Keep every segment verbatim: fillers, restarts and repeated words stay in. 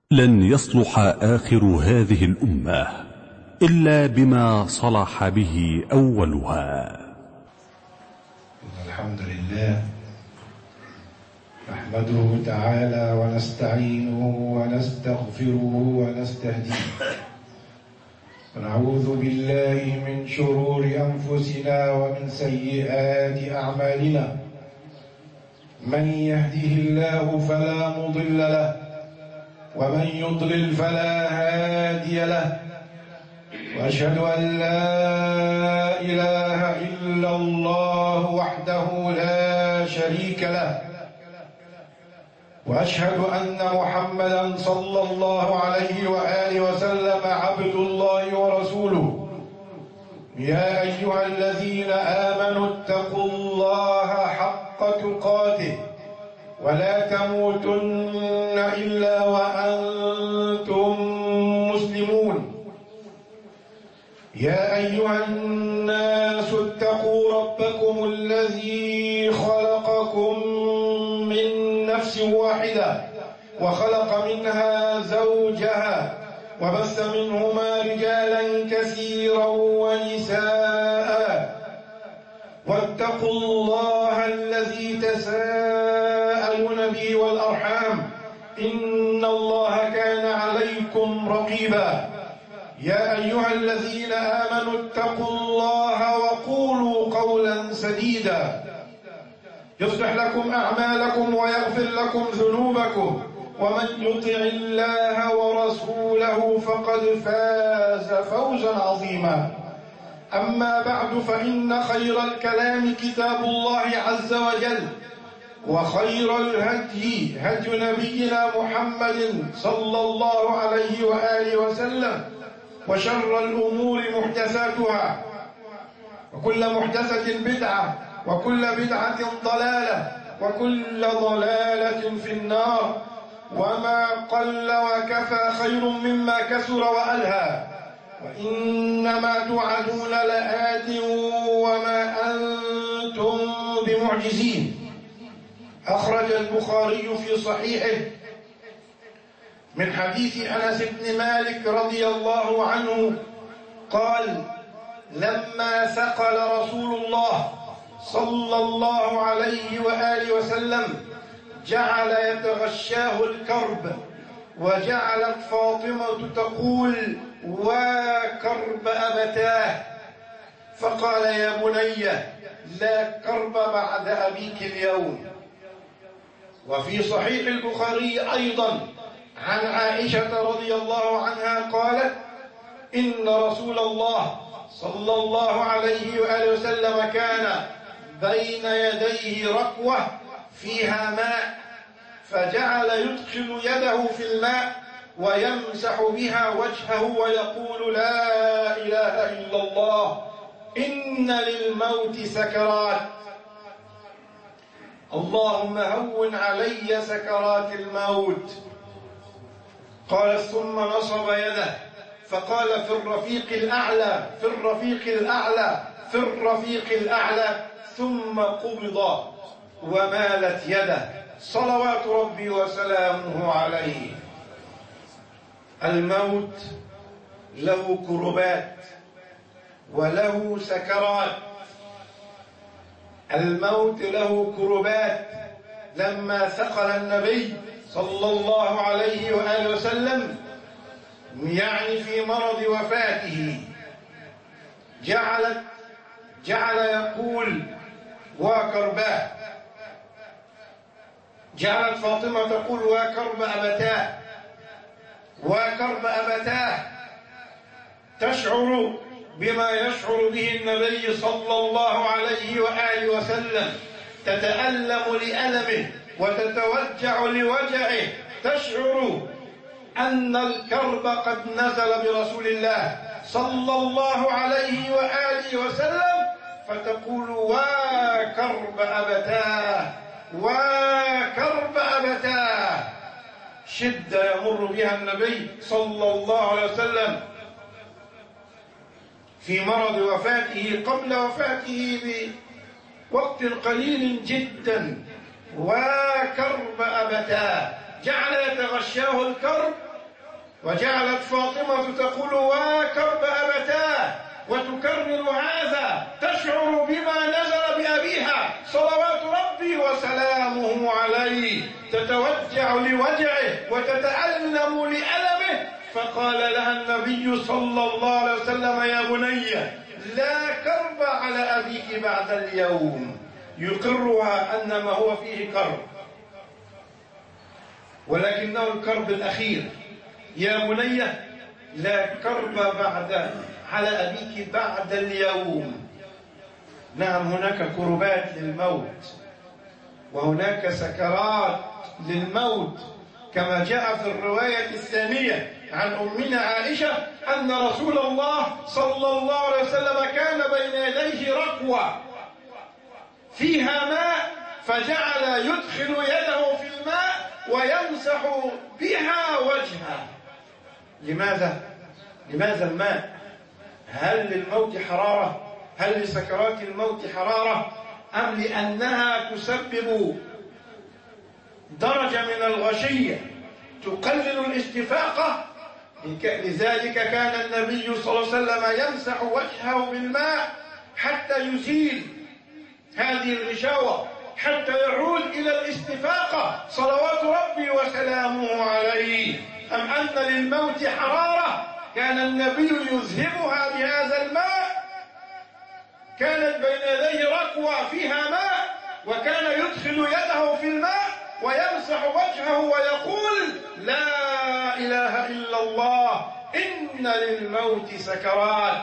لن يصلح آخر هذه الأمة إلا بما صلح به أولها. الحمد لله نحمده تعالى ونستعينه ونستغفره ونستهديه ونعوذ بالله من شرور أنفسنا ومن سيئات أعمالنا. من يهده الله فلا مضل له ومن يضلل فلا هادي له، وأشهد أن لا إله إلا الله وحده لا شريك له، وأشهد أن محمدا صلى الله عليه وآله وسلم عبد الله ورسوله. يا أيها الذين آمنوا اتقوا الله حق تقاته ولا تموتن إلا وأنتم مسلمون. يا أيها الناس اتقوا ربكم الذي خلقكم من نفس واحدة وخلق منها زوجها وبث منهما رجالا كثيرا ونساء، واتقوا الله الذي تساءلون به والأرحام إن الله كان عليكم رقيبا. يا أيها الذين آمنوا اتقوا الله وقولوا قولا سديدا يصلح لكم أعمالكم ويغفر لكم ذنوبكم، ومن يطع الله ورسوله فقد فاز فوزا عظيما. أما بعد، فإن خير الكلام كتاب الله عز وجل، وخير الهدي هدي نبينا محمد صلى الله عليه وآله وسلم، وشر الأمور محدثاتها، وكل محدثة بدعة، وكل بدعة ضلالة، وكل ضلالة في النار. وما قل وكفى خير مما كثر وألهى، وإنما توعدون لآت وما أنتم بمعجزين. أخرج البخاري في صحيحه من حديث أنس بن مالك رضي الله عنه قال: لما ثقل رسول الله صلى الله عليه وآله وسلم جعل يتغشاه الكرب، وجعلت فاطمة تقول: وكرب أبتاه، فقال: يا بني لا كرب بعد أبيك اليوم. وفي صحيح البخاري أيضا عن عائشة رضي الله عنها قالت: إن رسول الله صلى الله عليه وآله وسلم كان بين يديه ركوة فيها ماء، فجعل يدخل يده في الماء ويمسح بها وجهه ويقول: لا إله إلا الله، إن للموت سكرات، اللهم هون علي سكرات الموت. قال: ثم نصب يده فقال: في الرفيق الأعلى، في الرفيق الأعلى، في الرفيق الأعلى، ثم قبض ومالت يده صلوات ربي وسلامه عليه. الموت له كربات وله سكرات. الموت له كربات. لما ثقل النبي صلى الله عليه وآله وسلم، يعني في مرض وفاته، جعلت جعل يقول: وكرباه. جعلت فاطمة تقول: وكرب أبتاه، وكرب أبتاه، تشعر بما يشعر به النبي صلى الله عليه وآله وسلم، تتألم لألمه وتتوجع لوجعه، تشعر أن الكرب قد نزل برسول الله صلى الله عليه وآله وسلم، فتقول: وكرب أبتاه، وكرب أبتاه. شدة يمر بها النبي صلى الله عليه وسلم في مرض وفاته، قبل وفاته بوقت قليل جدا. وكرب أبتاه، جعل يتغشاه الكرب وجعلت فاطمة تقول وكرب أبتاه وتكرر هذا، تشعر بما نزل بأبيها صلوات ربي وسلامه عليه، تتوجع لوجعه وتتألم لألمه. فقال لها النبي صلى الله عليه وسلم يا بني لا كرب على أبيك بعد اليوم، يقرها أن ما هو فيه كرب ولكنه الكرب الأخير. يا بني لا كرب بعد على أبيك بعد اليوم. نعم هناك كربات للموت وهناك سكرات للموت، كما جاء في الرواية الثانية عن أمنا عائشة أن رسول الله صلى الله عليه وسلم كان بين يديه ركوة فيها ماء، فجعل يدخل يده في الماء ويمسح بها وجهه. لماذا؟ لماذا الماء؟ هل للموت حرارة؟ هل لسكرات الموت حرارة؟ أم لأنها تسبب درجة من الغشية تقلل الاستفاقة؟ لذلك كان النبي صلى الله عليه وسلم يمسح وجهه بالماء حتى يزيل هذه الغشاوة، حتى يعود إلى الاستفاقة صلوات ربي وسلامه عليه. أم أن للموت حرارة؟ كان النبي يذهبها بهذا الماء. كانت بين يديه ركوة فيها ماء وكان يدخل يده في الماء ويمسح وجهه ويقول لا إله إلا الله إن للموت سكرات،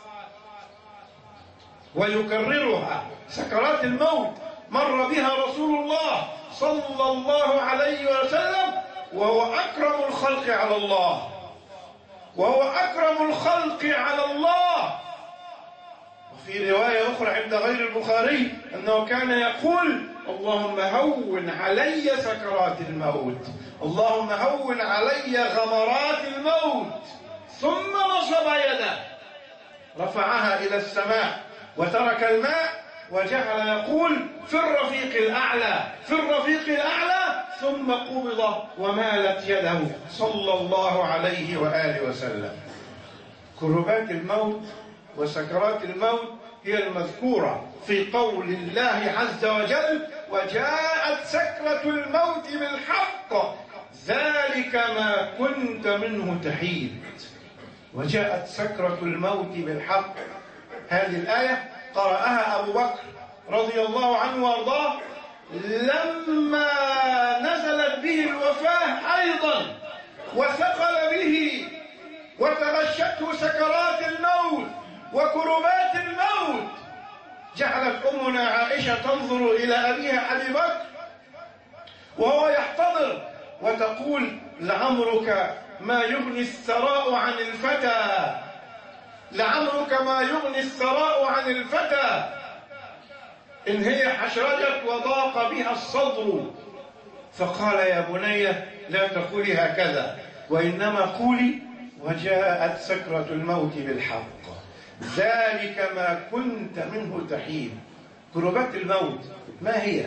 ويكررها. سكرات الموت مر بها رسول الله صلى الله عليه وسلم وهو أكرم الخلق على الله، وهو أكرم الخلق على الله. وفي رواية أخرى عند غير البخاري أنه كان يقول اللهم هون علي سكرات الموت، اللهم هون علي غمرات الموت. ثم نصب يده رفعها إلى السماء وترك الماء وجعل يقول في الرفيق الأعلى في الرفيق الأعلى، ثم قبض ومالت يده صلى الله عليه وآله وسلم. كربات الموت وسكرات الموت هي المذكورة في قول الله عز وجل وجاءت سكرة الموت بالحق ذلك ما كنت منه تحيد. وجاءت سكرة الموت بالحق، هذه الآية قرأها أبو بكر رضي الله عنه وارضاه لما نزلت به الوفاة أيضا وثقل به وتغشته سكرات الموت وكربات الموت. جعلت أمنا عائشة تنظر إلى أبيها أبي بكر وهو يحتضر وتقول لعمرك ما يغني الثراء عن الفتى، لعمرك ما يغني الثراء عن الفتى إن هي حشرجت وضاق بها الصدر. فقال يا بني لا تقولي هكذا، وإنما قولي وجاءت سكرة الموت بالحق ذلك ما كنت منه تحيد. كربات الموت ما هي؟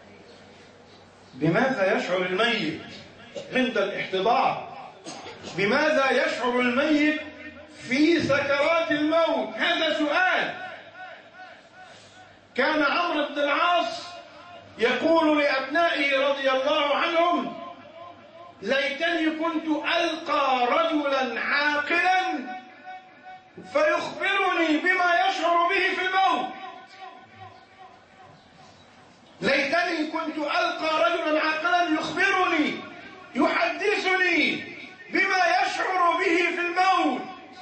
بماذا يشعر الميت عند الاحتضار؟ بماذا يشعر الميت في سكرات الموت؟ هذا سؤال. كان عمرو بن العاص يقول لأبنائه رضي الله عنهم ليتني كنت ألقى رجلا عاقلا فيخبرني بما يشعر به في الموت. ليتني كنت ألقى رجلا عاقلا يخبرني يحدثني بما يشعر به في الموت.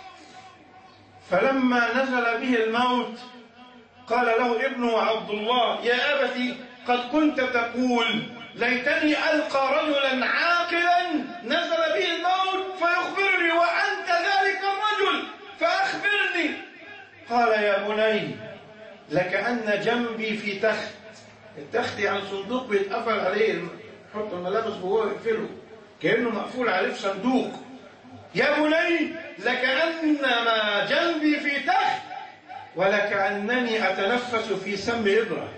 فلما نزل به الموت قال له ابنه عبد الله يا أبتي قد كنت تقول ليتني ألقى رجلا عاقلا نزل به الموت فيخبرني وأنت ذلك الرجل فأخبرني. قال يا بني لكأن جنبي في تخت، التخت يعني صندوق بيتقفل عليه، يحط الملابس وهو يقفله كأنه مقفول عليه في صندوق. يا بني لكأنما جنبي في تخت ولكأنني أتنفس في سم إبرة،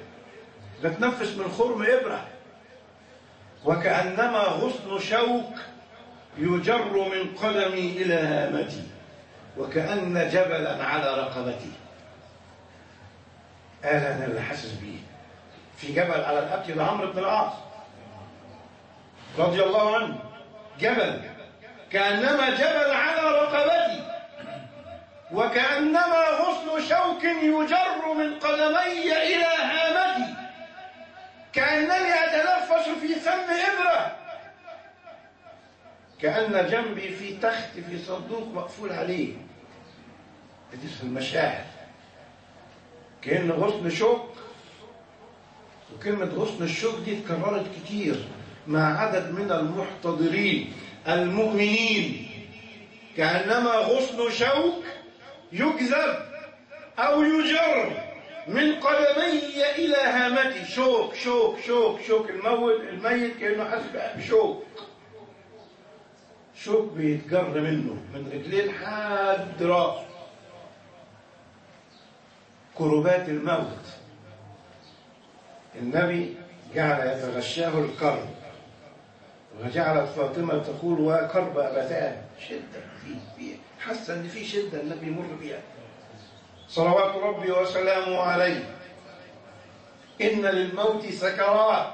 بتنفس من خرم إبرة، وكأنما غصن شوك يجر من قدمي إلى هامتي وكأن جبلا على رقبتي. قال أنا اللي حاسس بيه. في جبل على رقبتي ده عمرو بن العاص رضي الله عنه، جبل كأنما جبل على رقبتي وكأنما غصن شوك يجر من قدمي إلى هامتي، كأنني أتنفس في سم إبرة، كأن جنبي في تخت في صندوق مقفول عليه. دي المشاعر، كأن غصن شوك. وكلمة غصن الشوك دي اتكررت كتير مع عدد من المحتضرين المؤمنين. كأنما غصن شوك يجذب أو يجر من قدمي إلى هامتي. شوك شوك شوك شوك الموت الميت كأنه حاسس بشوك، شوك بيتجر منه من رجليه لحد راسه. كربات الموت، النبي جعل يتغشاه الكرب، وجعلت فاطمة تقول وكرب أبتاه، شدة في في حاسة إن في شدة النبي يمر بها صلوات ربي وسلامه عليه. إن للموت سكرات،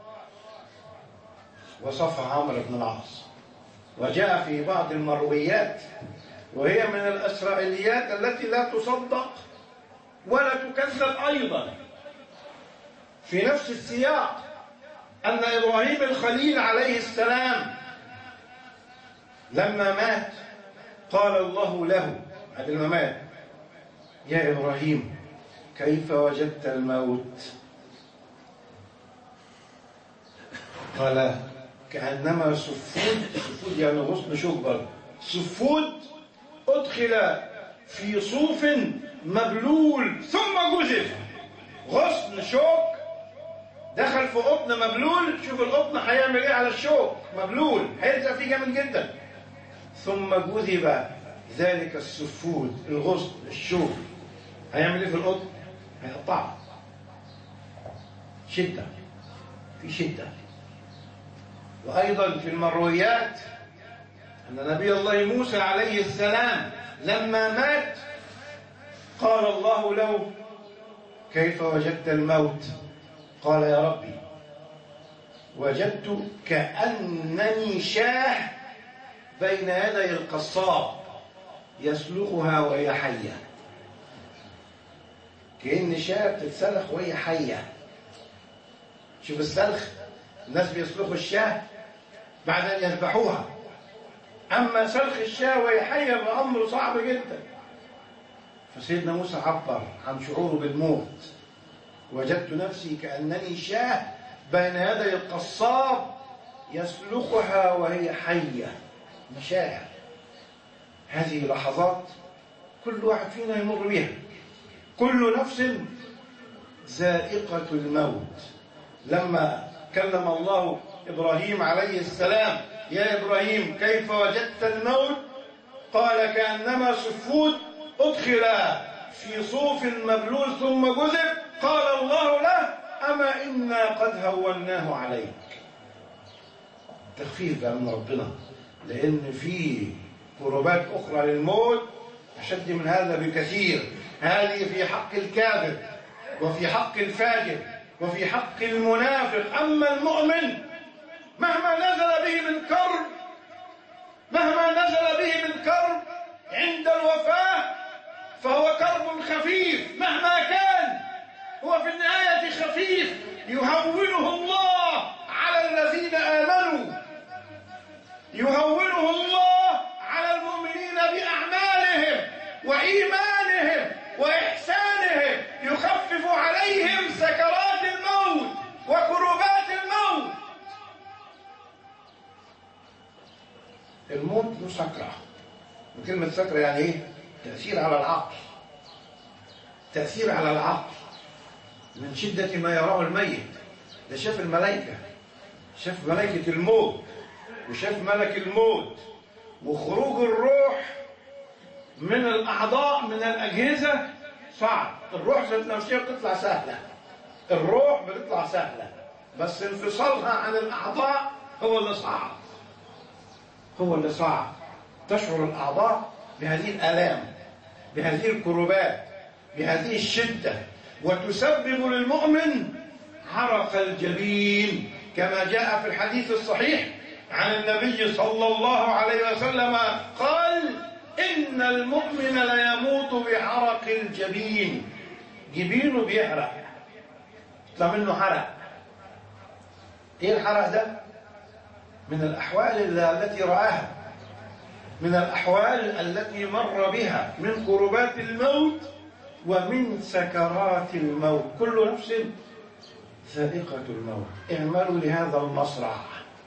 وصف عمرو بن العاص. وجاء في بعض المرويات وهي من الإسرائيليات التي لا تصدق ولا تكذب أيضا في نفس السياق أن إبراهيم الخليل عليه السلام لما مات قال الله له بعد ما مات: يا إبراهيم كيف وجدت الموت؟ قال: كأنما سفود، سفود يعني غصن شوك، سفود أدخل في صوف مبلول ثم جزف. غصن شوك دخل في قطن مبلول، شوف القطن هيعمل ايه على الشوك، مبلول هيلزق فيه جامد جدا، ثم جذب ذلك السفود الغصن الشوك هيعمل ايه في القطن؟ هيقطعه. شده، في شده. وايضا في المرويات ان نبي الله موسى عليه السلام لما مات قال الله له: كيف وجدت الموت؟ قال: يا ربي وجدت كأنني شاه بين يدي القصاب يسلخها وهي حية. كأن شاه بتتسلخ وهي حية. شوف السلخ، الناس بيسلخوا الشاه بعد أن يذبحوها، أما سلخ الشاه وهي حية بأمر صعب جدا. فسيدنا موسى عبر عن شعوره بالموت: وجدت نفسي كأنني شاه بين يدي القصاب يسلخها وهي حية. مشاعر، هذه لحظات كل واحد فينا يمر بها. كل نفس ذائقة الموت. لما كلم الله إبراهيم عليه السلام: يا إبراهيم كيف وجدت الموت؟ قال: كأنما سفود أدخل في صوف مبلول ثم جذب. قال الله له: أما إنا قد هوناه عليك. تخفيف بقى من ربنا، لأن في كربات أخرى للموت أشد من هذا بكثير. هذه في حق الكافر وفي حق الفاجر وفي حق المنافق. أما المؤمن مهما نزل به من كرب، مهما نزل به من كرب عند الوفاة فهو كرب خفيف مهما كان، هو في النهاية خفيف يهونه الله على الذين آمنوا، يهونه الله على المؤمنين بأعمالهم وإيمانهم وإحسانهم، يخفف عليهم سكرات الموت وكربات الموت. الموت له سكرة، وكلمة سكرة يعني إيه؟ تأثير على العقل، تأثير على العقل من شدة ما يراه الميت. ده شاف الملائكة، شاف ملائكة الموت وشاف ملك الموت، وخروج الروح من الأعضاء من الأجهزة صعب. الروح ذات نفسها بتطلع سهلة، الروح بتطلع سهلة، بس انفصالها عن الأعضاء هو اللي صعب. هو اللي صعب. تشعر الأعضاء بهذه الآلام، بهذه الكربات، بهذه الشدة، وتسبب للمؤمن عرق الجبين كما جاء في الحديث الصحيح عن النبي صلى الله عليه وسلم قال: إن المؤمن ليموت بعرق الجبين. جبينه بيحرق، يطلع منه حرق. ايه الحرق ده؟ من الأحوال التي رآها، من الأحوال التي مر بها، من كربات الموت ومن سكرات الموت. كل نفس ذائقة الموت. اعملوا لهذا المصرع،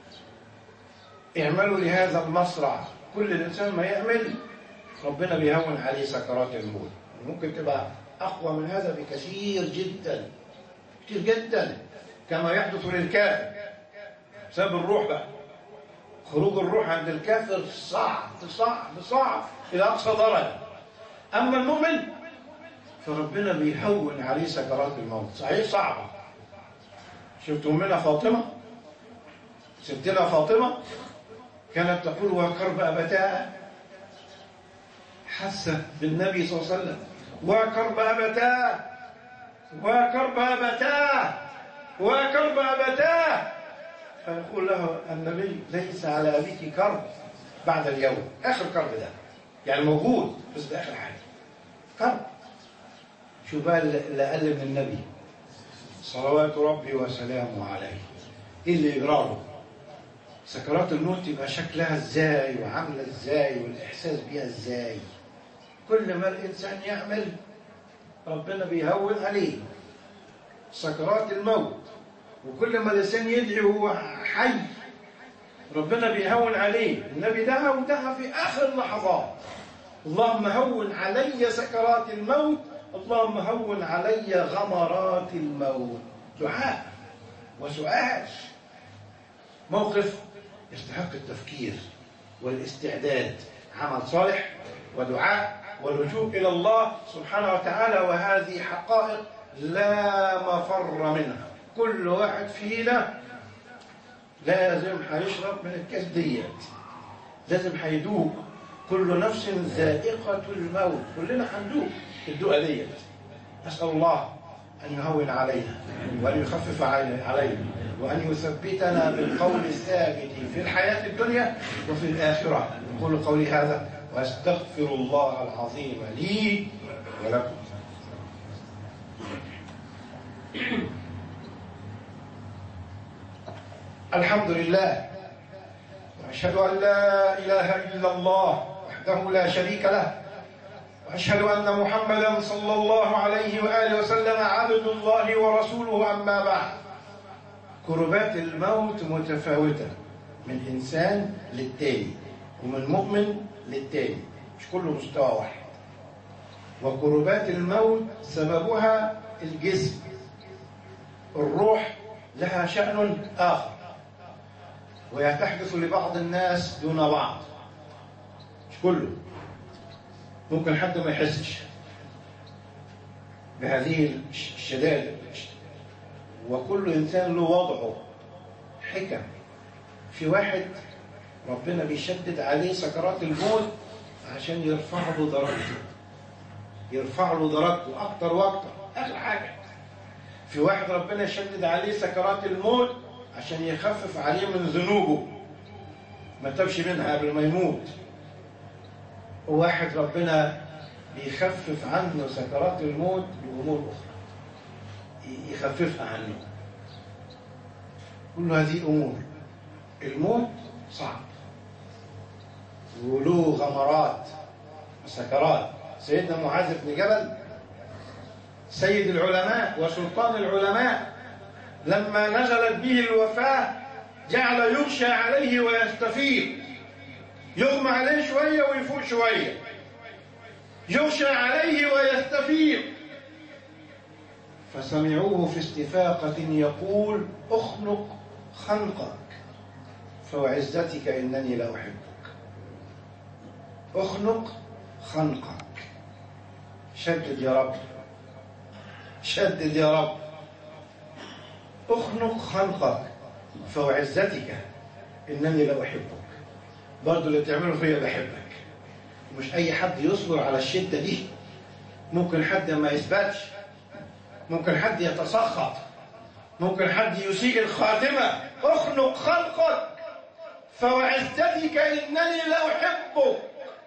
اعملوا لهذا المصرع. كل الإنسان ما يعمل ربنا بيهون عليه سكرات الموت. ممكن تبقى أقوى من هذا بكثير جدا، كثير جدا، كما يحدث للكافر بسبب الروح بقى. خروج الروح عند الكافر صعب صعب صعب إلى أقصى درجة. أما المؤمن فربنا بيهون عليه سكرات الموت. صحيح صعبة. شفت أمنا فاطمة، ستنا فاطمة كانت تقول: وكرب أبتاه. حست بالنبي صلى الله عليه وسلم: وكرب أبتاه، وكرب أبتاه، وكرب أبتاه. فيقول له النبي: ليس على أبيك كرب بعد اليوم. آخر كرب ده يعني موجود بس ده آخر حاجة كرب. شو بقى اللي أقل من النبي صلوات ربي وسلامه عليه؟ إيه اللي يجراله؟ سكرات الموت يبقى شكلها إزاي وعاملة إزاي والإحساس بيها إزاي؟ كل ما الإنسان يعمل ربنا بيهون عليه سكرات الموت، وكل ما الإنسان يدعي وهو حي ربنا بيهون عليه. النبي دعا ودعا في آخر لحظات: اللهم هون علي سكرات الموت، اللهم هون علي غمرات الموت. دعاء وسؤال، موقف يستحق التفكير والاستعداد. عمل صالح ودعاء ولجوء إلى الله سبحانه وتعالى، وهذه حقائق لا مفر منها. كل واحد فينا لازم هيشرب من الكاس ديت، لازم هيدوق. كل نفس ذائقة الموت. كلنا هندوق الدوقة ديت. أسأل الله أن يهون علينا وأن يخفف علينا وأن يثبتنا بالقول الثابت في الحياة الدنيا وفي الآخرة. أقول قولي هذا وأستغفر الله العظيم لي ولكم. الحمد لله، وأشهد أن لا إله إلا الله وحده لا شريك له، وأشهد أن محمدا صلى الله عليه وآله وسلم عبد الله ورسوله. أما بعد، كربات الموت متفاوتة من إنسان للتاني ومن مؤمن للتاني، مش كله مستوى واحد. وكربات الموت سببها الجسم، الروح لها شأن آخر، وهي تحدث لبعض الناس دون بعض، مش كله. ممكن حد ما يحسش بهذه الشدائد، وكل إنسان له وضعه حكم. في واحد ربنا بيشدد عليه سكرات الموت عشان يرفع له درجته، يرفع له درجته أكتر وأكتر. آخر حاجة، في واحد ربنا يشدد عليه سكرات الموت عشان يخفف عليه من ذنوبه ما تبش منها قبل ما يموت. وواحد ربنا بيخفف عنه سكرات الموت بأمور أخرى، يخففها عنه. كل هذه أمور. الموت صعب وله غمرات وسكرات. سيدنا معاذ بن جبل سيد العلماء وسلطان العلماء لما نزلت به الوفاة جعل يغشى عليه ويستفيق، يغمى عليه شوية ويفوق شوية، يغشى عليه ويستفيق. فسمعوه في استفاقة يقول: اخنق خنقك فوعزتك إنني لأحبك. اخنق خنقك، شدد يا رب، شدد يا رب. اخنق خنقك فوعزتك إنني لأحبك. برضه اللي تعمله فيا بحبك. مش أي حد يصبر على الشدة دي. ممكن حد ما يثبتش، ممكن حد يتسخط، ممكن حد يسيء الخاتمة. اخنق خلقك فوعزتك إنني لأحبك.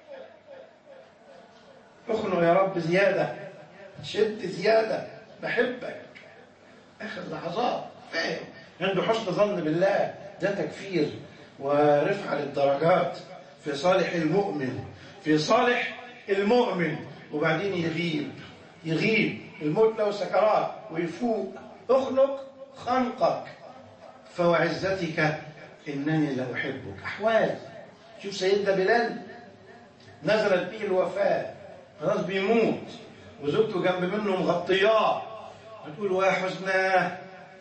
اخنق يا رب زيادة، شد زيادة، بحبك. آخر لحظات فاهم، عنده حسن ظن بالله، ده تكفير ورفع للدرجات في صالح المؤمن، في صالح المؤمن. وبعدين يغيب يغيب الموت له سكرات ويفوق. اخنق خنقك فوعزتك إنني لأحبك. أحوال. شوف سيدنا بلال نزلت به الوفاة، خلاص بيموت وزوجته جنب منه مغطياه، بتقول وحزناه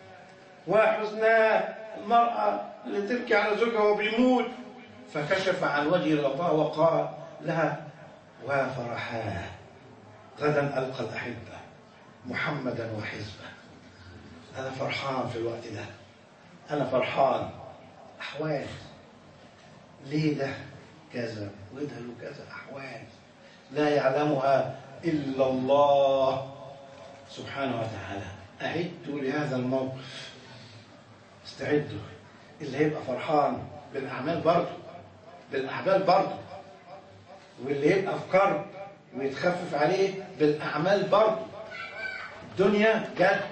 وحزناه. المرأة اللي تبكي على زوجها وبيموت. فكشف عن وجه الغطاء وقال لها وفرحاه غدا ألقى الأحبة محمدا وحزبه. أنا فرحان في الوقت ده، أنا فرحان. أحوال. ليه ده كذا وده له كذا، أحوال لا يعلمها إلا الله سبحانه وتعالى. أعدوا لهذا الموقف، استعدوا. اللي هيبقى فرحان بالأعمال برضه، بالأحبال برضه، واللي يبقى في كرب ويتخفف عليه بالأعمال برضه. الدنيا جد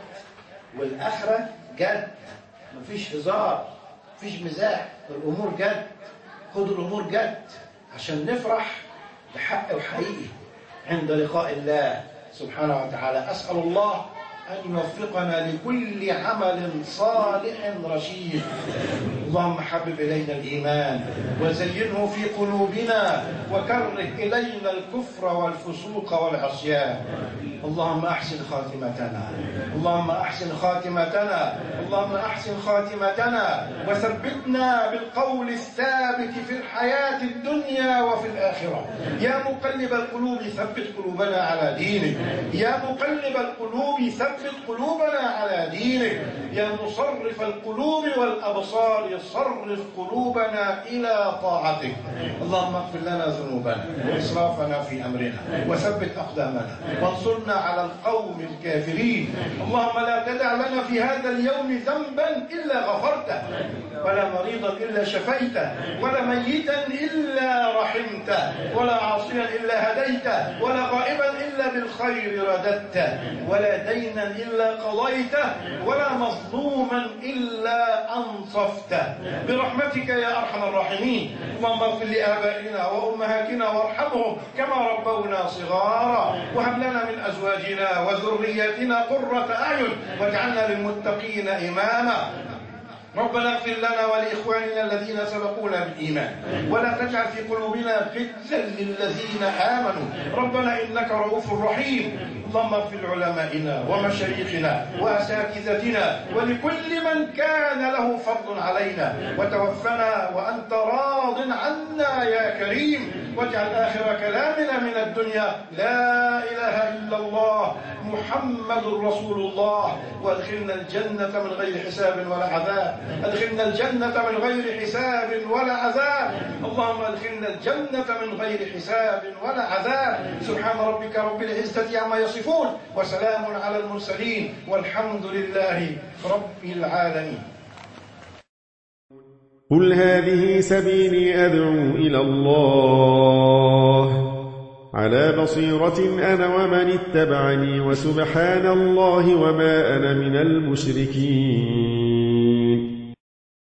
والآخرة جد، مفيش هزار، مفيش مزاح، الأمور جد. خدوا الأمور جد عشان نفرح بحق وحقيقي عند لقاء الله سبحانه وتعالى. أسأل الله أن يوفقنا لكل عمل صالح رشيد. اللهم حبب إلينا الإيمان وزينه في قلوبنا وكره إلينا الكفر والفسوق والعصيان. اللهم أحسن خاتمتنا، اللهم أحسن خاتمتنا، اللهم أحسن خاتمتنا وثبتنا بالقول الثابت في الحياة الدنيا وفي الآخرة. يا مقلب القلوب ثبت قلوبنا على دينك، يا مقلب القلوب ثبت قلوبنا على دينك، يا مصرف القلوب والأبصار صرف قلوبنا إلى طاعتك. اللهم اغفر لنا ذنوبنا وإسرافنا في أمرنا وثبت أقدامنا وانصرنا على القوم الكافرين. اللهم لا تدع لنا في هذا اليوم ذنبا إلا غفرته، ولا مريضا إلا شفيته، ولا ميتا إلا رحمته، ولا عاصيا إلا هديته، ولا غائبا إلا بالخير رددته، ولا دينا إلا قضيته، ولا مظلوما إلا أنصفته برحمتك يا أرحم الراحمين. اللهم اغفر لآبائنا وأمهاتنا وارحمهم كما ربونا صغارا، وهب لنا من أزواجنا وذرياتنا قرة أعين واجعلنا للمتقين إماما. ربنا اغفر لنا ولإخواننا الذين سبقونا بالإيمان ولا تجعل في قلوبنا غلا للذين آمنوا ربنا إنك رؤوف رحيم. اللهم اغفر لعلمائنا ومشايخنا وأساتذتنا ولكل من كان له فضل علينا، وتوفنا وأنت راض عنا يا كريم، واجعل آخر كلامنا من الدنيا لا إله إلا الله محمد رسول الله، وادخلنا الجنة من غير حساب ولا عذاب، ادخلنا الجنة من غير حساب ولا عذاب. اللهم ادخلنا الجنة من غير حساب ولا عذاب. سبحان ربك رب العزة عما يصفون وسلام على المرسلين والحمد لله رب العالمين. قل هذه سبيلي أدعو إلى الله على بصيرة أنا ومن اتبعني، وسبحان الله وما أنا من المشركين.